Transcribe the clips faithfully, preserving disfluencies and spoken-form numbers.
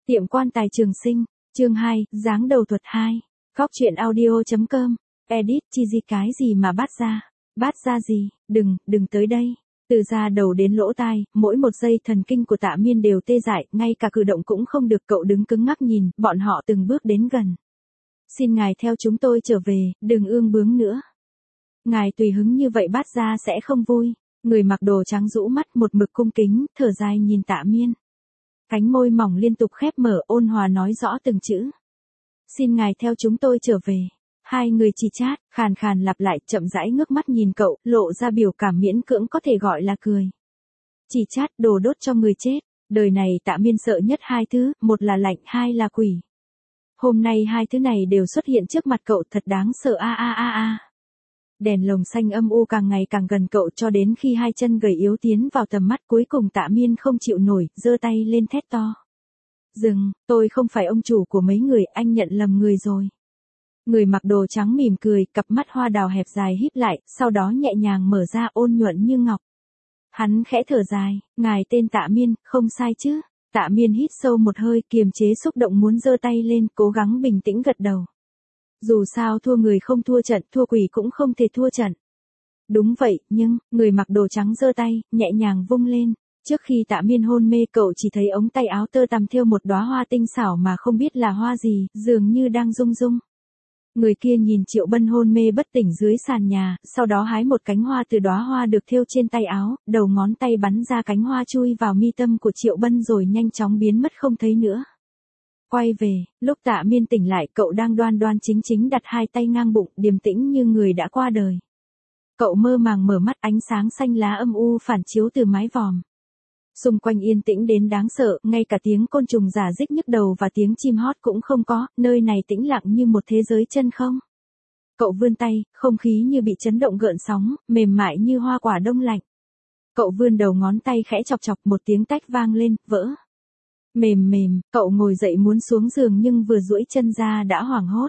Tiệm quan tài Trường Sinh, chương hai, dáng đầu thuật hai. Góc truyện audio.com, edit chi gì cái gì mà bắt ra, bắt ra gì, đừng, đừng tới đây. Từ da đầu đến lỗ tai, mỗi một giây thần kinh của Tạ Miên đều tê dại, ngay cả cử động cũng không được. Cậu đứng cứng ngắc nhìn, bọn họ từng bước đến gần. Xin ngài theo chúng tôi trở về, đừng ương bướng nữa. Ngài tùy hứng như vậy bắt ra sẽ không vui. Người mặc đồ trắng rũ mắt một mực cung kính, thở dài nhìn Tạ Miên. Cánh môi mỏng liên tục khép mở, ôn hòa nói rõ từng chữ. Xin ngài theo chúng tôi trở về. Hai người chỉ chát, khàn khàn lặp lại, chậm rãi ngước mắt nhìn cậu, lộ ra biểu cảm miễn cưỡng có thể gọi là cười. Chỉ chát, đồ đốt cho người chết. Đời này Tạ Miên sợ nhất hai thứ, một là lạnh, hai là quỷ. Hôm nay hai thứ này đều xuất hiện trước mặt cậu, thật đáng sợ a a a a. Đèn lồng xanh âm u càng ngày càng gần cậu, cho đến khi hai chân gầy yếu tiến vào tầm mắt, cuối cùng Tạ Miên không chịu nổi, giơ tay lên thét to. Dừng, tôi không phải ông chủ của mấy người, anh nhận lầm người rồi. Người mặc đồ trắng mỉm cười, cặp mắt hoa đào hẹp dài híp lại, sau đó nhẹ nhàng mở ra, ôn nhuận như ngọc. Hắn khẽ thở dài, ngài tên Tạ Miên, không sai chứ. Tạ Miên hít sâu một hơi, kiềm chế xúc động muốn giơ tay lên, cố gắng bình tĩnh gật đầu. Dù sao thua người không thua trận, thua quỷ cũng không thể thua trận. Đúng vậy, nhưng, người mặc đồ trắng giơ tay, nhẹ nhàng vung lên. Trước khi Tạ Miên hôn mê, cậu chỉ thấy ống tay áo tơ tằm thêu một đóa hoa tinh xảo mà không biết là hoa gì, dường như đang rung rung. Người kia nhìn Triệu Bân hôn mê bất tỉnh dưới sàn nhà, sau đó hái một cánh hoa từ đóa hoa được thêu trên tay áo, đầu ngón tay bắn ra cánh hoa chui vào mi tâm của Triệu Bân rồi nhanh chóng biến mất không thấy nữa. Quay về, lúc Tạ Miên tỉnh lại, cậu đang đoan đoan chính chính đặt hai tay ngang bụng, điềm tĩnh như người đã qua đời. Cậu mơ màng mở mắt, ánh sáng xanh lá âm u phản chiếu từ mái vòm. Xung quanh yên tĩnh đến đáng sợ, ngay cả tiếng côn trùng rả rích nhức đầu và tiếng chim hót cũng không có, nơi này tĩnh lặng như một thế giới chân không. Cậu vươn tay, không khí như bị chấn động gợn sóng, mềm mại như hoa quả đông lạnh. Cậu vươn đầu ngón tay khẽ chọc chọc, một tiếng tách vang lên, vỡ. Mềm mềm, cậu ngồi dậy muốn xuống giường nhưng vừa duỗi chân ra đã hoảng hốt.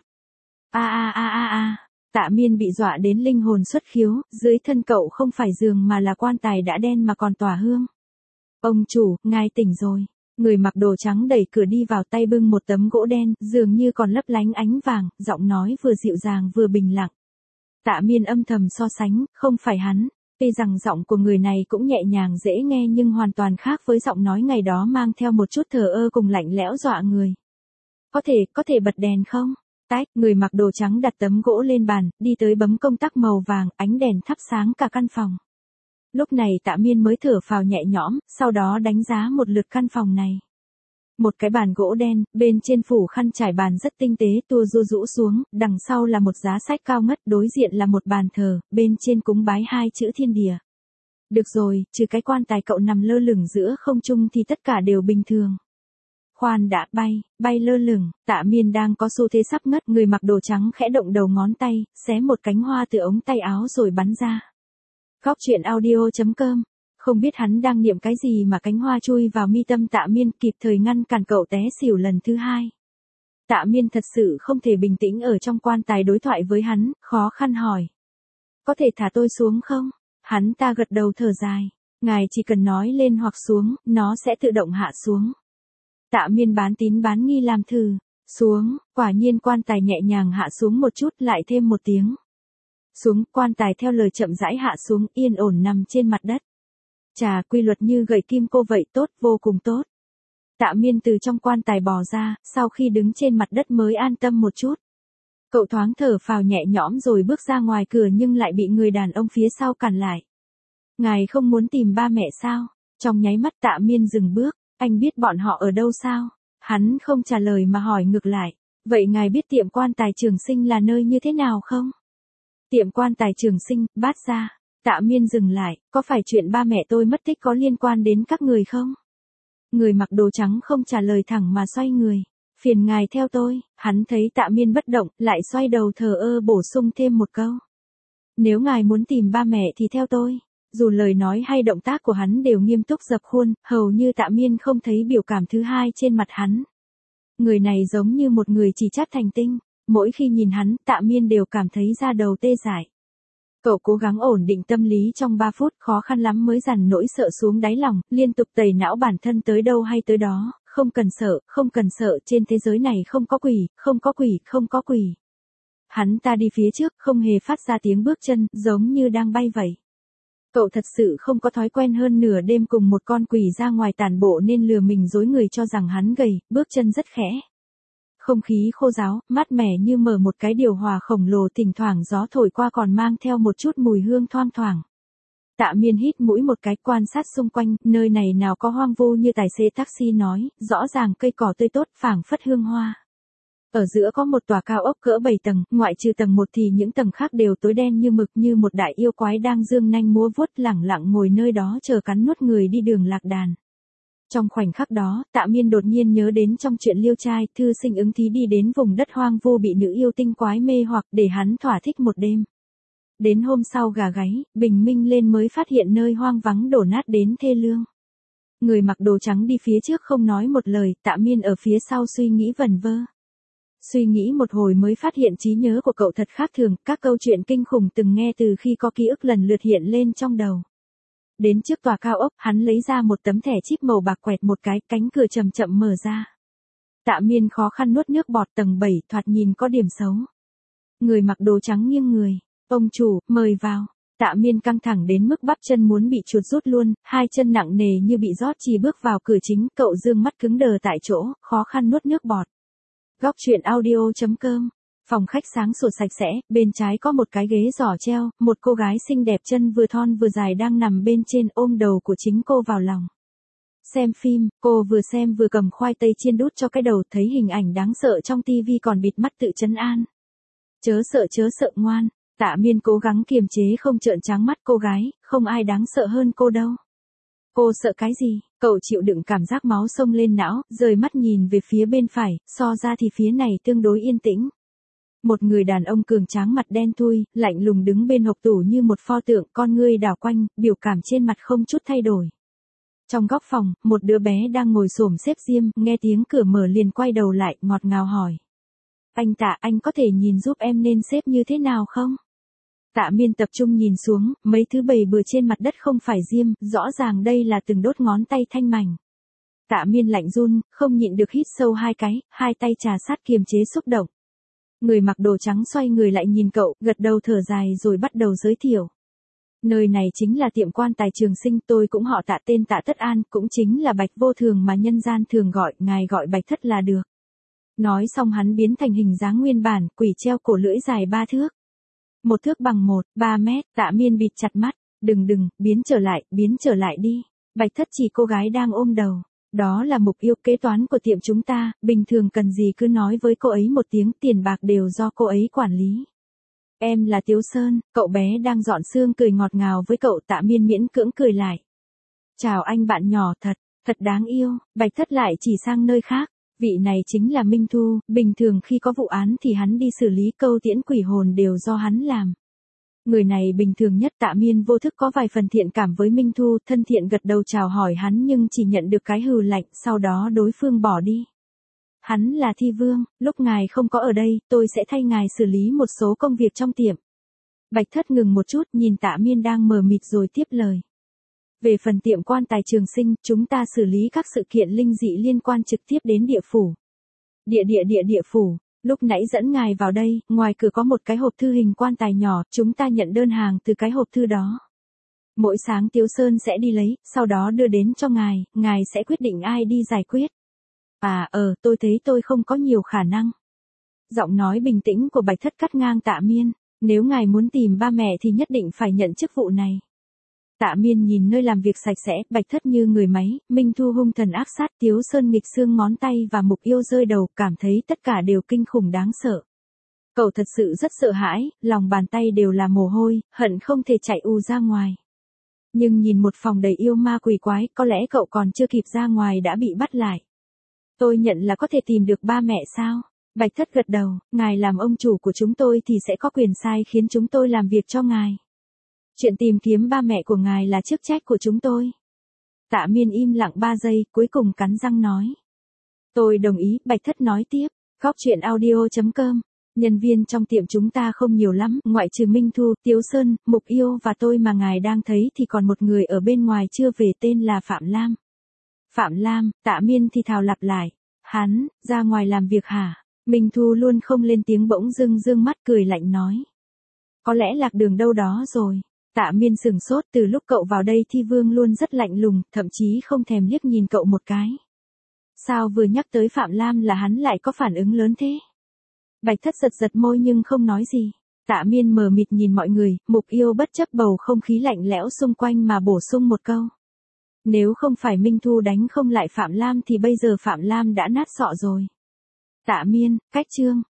A a a a a, Tạ Miên bị dọa đến linh hồn xuất khiếu, dưới thân cậu không phải giường mà là quan tài đã đen mà còn tỏa hương. Ông chủ, ngài tỉnh rồi. Người mặc đồ trắng đẩy cửa đi vào, tay bưng một tấm gỗ đen, dường như còn lấp lánh ánh vàng, giọng nói vừa dịu dàng vừa bình lặng. Tạ Miên âm thầm so sánh, không phải hắn. Tuy rằng giọng của người này cũng nhẹ nhàng dễ nghe nhưng hoàn toàn khác với giọng nói ngày đó mang theo một chút thờ ơ cùng lạnh lẽo dọa người. Có thể, có thể bật đèn không? Tách, người mặc đồ trắng đặt tấm gỗ lên bàn, đi tới bấm công tắc màu vàng, ánh đèn thắp sáng cả căn phòng. Lúc này Tạ Miên mới thở phào nhẹ nhõm, sau đó đánh giá một lượt căn phòng này. Một cái bàn gỗ đen, bên trên phủ khăn trải bàn rất tinh tế, tua rua rũ xuống, đằng sau là một giá sách cao ngất, đối diện là một bàn thờ, bên trên cúng bái hai chữ thiên địa. Được rồi, trừ cái quan tài cậu nằm lơ lửng giữa không trung thì tất cả đều bình thường. Khoan đã, bay, bay lơ lửng, Tạ Miên đang có xu thế sắp ngất, người mặc đồ trắng khẽ động đầu ngón tay, xé một cánh hoa từ ống tay áo rồi bắn ra. Góc truyện audio.com. Không biết hắn đang niệm cái gì mà cánh hoa chui vào mi tâm Tạ Miên, kịp thời ngăn cản cậu té xỉu lần thứ hai. Tạ Miên thật sự không thể bình tĩnh ở trong quan tài đối thoại với hắn, khó khăn hỏi. Có thể thả tôi xuống không? Hắn ta gật đầu thở dài. Ngài chỉ cần nói lên hoặc xuống, nó sẽ tự động hạ xuống. Tạ Miên bán tín bán nghi làm thử. Xuống, quả nhiên quan tài nhẹ nhàng hạ xuống một chút, lại thêm một tiếng. Xuống, quan tài theo lời chậm rãi hạ xuống, yên ổn nằm trên mặt đất. Chà, quy luật như gậy kim cô vậy, tốt, vô cùng tốt. Tạ Miên từ trong quan tài bò ra, sau khi đứng trên mặt đất mới an tâm một chút. Cậu thoáng thở phào nhẹ nhõm rồi bước ra ngoài cửa nhưng lại bị người đàn ông phía sau cản lại. Ngài không muốn tìm ba mẹ sao? Trong nháy mắt Tạ Miên dừng bước, anh biết bọn họ ở đâu sao? Hắn không trả lời mà hỏi ngược lại. Vậy ngài biết tiệm quan tài Trường Sinh là nơi như thế nào không? Tiệm quan tài Trường Sinh, bát ra. Tạ Miên dừng lại, có phải chuyện ba mẹ tôi mất tích có liên quan đến các người không? Người mặc đồ trắng không trả lời thẳng mà xoay người. Phiền ngài theo tôi, hắn thấy Tạ Miên bất động, lại xoay đầu thờ ơ bổ sung thêm một câu. Nếu ngài muốn tìm ba mẹ thì theo tôi. Dù lời nói hay động tác của hắn đều nghiêm túc dập khuôn, hầu như Tạ Miên không thấy biểu cảm thứ hai trên mặt hắn. Người này giống như một người chỉ chát thành tinh. Mỗi khi nhìn hắn, Tạ Miên đều cảm thấy da đầu tê dại. Cậu cố gắng ổn định tâm lý trong ba phút, khó khăn lắm mới dằn nỗi sợ xuống đáy lòng, liên tục tẩy não bản thân tới đâu hay tới đó, không cần sợ, không cần sợ, trên thế giới này không có quỷ, không có quỷ, không có quỷ. Hắn ta đi phía trước, không hề phát ra tiếng bước chân, giống như đang bay vậy. Cậu thật sự không có thói quen hơn nửa đêm cùng một con quỷ ra ngoài tản bộ nên lừa mình dối người cho rằng hắn gầy, bước chân rất khẽ. Không khí khô ráo, mát mẻ như mở một cái điều hòa khổng lồ, thỉnh thoảng gió thổi qua còn mang theo một chút mùi hương thoang thoảng. Tạ Miên hít mũi một cái, quan sát xung quanh, nơi này nào có hoang vu như tài xế taxi nói, rõ ràng cây cỏ tươi tốt, phảng phất hương hoa. Ở giữa có một tòa cao ốc cỡ bảy tầng, ngoại trừ tầng một thì những tầng khác đều tối đen như mực, như một đại yêu quái đang dương nanh múa vuốt lẳng lặng ngồi nơi đó chờ cắn nuốt người đi đường lạc đàn. Trong khoảnh khắc đó, Tạ Miên đột nhiên nhớ đến trong chuyện Liêu Trai, thư sinh ứng thí đi đến vùng đất hoang vu bị nữ yêu tinh quái mê hoặc để hắn thỏa thích một đêm. Đến hôm sau gà gáy, bình minh lên mới phát hiện nơi hoang vắng đổ nát đến thê lương. Người mặc đồ trắng đi phía trước không nói một lời, Tạ Miên ở phía sau suy nghĩ vẩn vơ. Suy nghĩ một hồi mới phát hiện trí nhớ của cậu thật khác thường, các câu chuyện kinh khủng từng nghe từ khi có ký ức lần lượt hiện lên trong đầu. Đến trước tòa cao ốc, hắn lấy ra một tấm thẻ chip màu bạc, quẹt một cái, cánh cửa chậm chậm mở ra. Tạ Miên khó khăn nuốt nước bọt. Tầng bảy, thoạt nhìn có điểm xấu. Người mặc đồ trắng nghiêng người, ông chủ, mời vào. Tạ Miên căng thẳng đến mức bắp chân muốn bị chuột rút luôn, hai chân nặng nề như bị rót chì bước vào cửa chính, cậu dương mắt cứng đờ tại chỗ, khó khăn nuốt nước bọt. Góc truyện audio chấm com. Phòng khách sáng sủa sạch sẽ, bên trái có một cái ghế giỏ treo, một cô gái xinh đẹp chân vừa thon vừa dài đang nằm bên trên, ôm đầu của chính cô vào lòng. Xem phim, cô vừa xem vừa cầm khoai tây chiên đút cho cái đầu, thấy hình ảnh đáng sợ trong tivi còn bịt mắt tự trấn an. Chớ sợ chớ sợ ngoan. Tạ Miên cố gắng kiềm chế không trợn trắng mắt cô gái, không ai đáng sợ hơn cô đâu. Cô sợ cái gì? Cậu chịu đựng cảm giác máu xông lên não, rời mắt nhìn về phía bên phải, so ra thì phía này tương đối yên tĩnh. Một người đàn ông cường tráng mặt đen thui, lạnh lùng đứng bên hộc tủ như một pho tượng, con ngươi đảo quanh, biểu cảm trên mặt không chút thay đổi. Trong góc phòng, một đứa bé đang ngồi xổm xếp diêm, nghe tiếng cửa mở liền quay đầu lại, ngọt ngào hỏi. Anh Tạ, anh có thể nhìn giúp em nên xếp như thế nào không? Tạ Miên tập trung nhìn xuống, mấy thứ bầy bừa trên mặt đất không phải diêm, rõ ràng đây là từng đốt ngón tay thanh mảnh. Tạ Miên lạnh run, không nhịn được hít sâu hai cái, hai tay trà sát kiềm chế xúc động. Người mặc đồ trắng xoay người lại nhìn cậu, gật đầu thở dài rồi bắt đầu giới thiệu. Nơi này chính là tiệm quan tài Trường Sinh, tôi cũng họ Tạ, tên Tạ Tất An, cũng chính là Bạch Vô Thường mà nhân gian thường gọi, ngài gọi Bạch Thất là được. Nói xong hắn biến thành hình dáng nguyên bản, quỷ treo cổ lưỡi dài ba thước. Một thước bằng một, ba mét. Tạ Miên bịt chặt mắt, đừng đừng, biến trở lại, biến trở lại đi. Bạch Thất chỉ cô gái đang ôm đầu. Đó là mục yêu kế toán của tiệm chúng ta, bình thường cần gì cứ nói với cô ấy một tiếng, tiền bạc đều do cô ấy quản lý. Em là Tiếu Sơn, cậu bé đang dọn xương cười ngọt ngào với cậu. Tạ Miên miễn cưỡng cười lại. Chào anh bạn nhỏ, thật, thật đáng yêu. Bạch Thất lại chỉ sang nơi khác. Vị này chính là Minh Thu, bình thường khi có vụ án thì hắn đi xử lý, câu tiễn quỷ hồn đều do hắn làm. Người này bình thường nhất. Tạ Miên vô thức có vài phần thiện cảm với Minh Thu, thân thiện gật đầu chào hỏi hắn nhưng chỉ nhận được cái hừ lạnh, sau đó đối phương bỏ đi. Hắn là Thi Vương, lúc ngài không có ở đây, tôi sẽ thay ngài xử lý một số công việc trong tiệm. Bạch Thất ngừng một chút, nhìn Tạ Miên đang mờ mịt rồi tiếp lời. Về phần tiệm quan tài Trường Sinh, chúng ta xử lý các sự kiện linh dị liên quan trực tiếp đến địa phủ. Địa địa địa địa phủ, lúc nãy dẫn ngài vào đây, ngoài cửa có một cái hộp thư hình quan tài nhỏ, chúng ta nhận đơn hàng từ cái hộp thư đó. Mỗi sáng Tiếu Sơn sẽ đi lấy, sau đó đưa đến cho ngài, ngài sẽ quyết định ai đi giải quyết. À, ờ, tôi thấy tôi không có nhiều khả năng. Giọng nói bình tĩnh của Bạch Thất cắt ngang Tạ Miên, nếu ngài muốn tìm ba mẹ thì nhất định phải nhận chức vụ này. Tạ Miên nhìn nơi làm việc sạch sẽ, Bạch Thất như người máy, Minh Thu hung thần ác sát, Tiếu Sơn nghịch xương ngón tay và mục yêu rơi đầu, cảm thấy tất cả đều kinh khủng đáng sợ. Cậu thật sự rất sợ hãi, lòng bàn tay đều là mồ hôi, hận không thể chạy ù ra ngoài. Nhưng nhìn một phòng đầy yêu ma quỷ quái, có lẽ cậu còn chưa kịp ra ngoài đã bị bắt lại. Tôi nhận là có thể tìm được ba mẹ sao? Bạch Thất gật đầu, ngài làm ông chủ của chúng tôi thì sẽ có quyền sai khiến chúng tôi làm việc cho ngài. Chuyện tìm kiếm ba mẹ của ngài là chức trách của chúng tôi. Tạ Miên im lặng ba giây, cuối cùng cắn răng nói. Tôi đồng ý. Bạch Thất nói tiếp. Góc truyện audio chấm com. Nhân viên trong tiệm chúng ta không nhiều lắm, ngoại trừ Minh Thu, Tiếu Sơn, Mục Yêu và tôi mà ngài đang thấy thì còn một người ở bên ngoài chưa về, tên là Phạm Lam. Phạm Lam, Tạ Miên thì thào lặp lại. Hắn, ra ngoài làm việc hả? Minh Thu luôn không lên tiếng bỗng dưng dương mắt cười lạnh nói. Có lẽ lạc đường đâu đó rồi. Tạ Miên sửng sốt, từ lúc cậu vào đây Thi Vương luôn rất lạnh lùng, thậm chí không thèm liếc nhìn cậu một cái. Sao vừa nhắc tới Phạm Lam là hắn lại có phản ứng lớn thế? Bạch Thất giật giật môi nhưng không nói gì. Tạ Miên mờ mịt nhìn mọi người, Mục Yêu bất chấp bầu không khí lạnh lẽo xung quanh mà bổ sung một câu. Nếu không phải Minh Thu đánh không lại Phạm Lam thì bây giờ Phạm Lam đã nát sọ rồi. Tạ Miên, cách chương.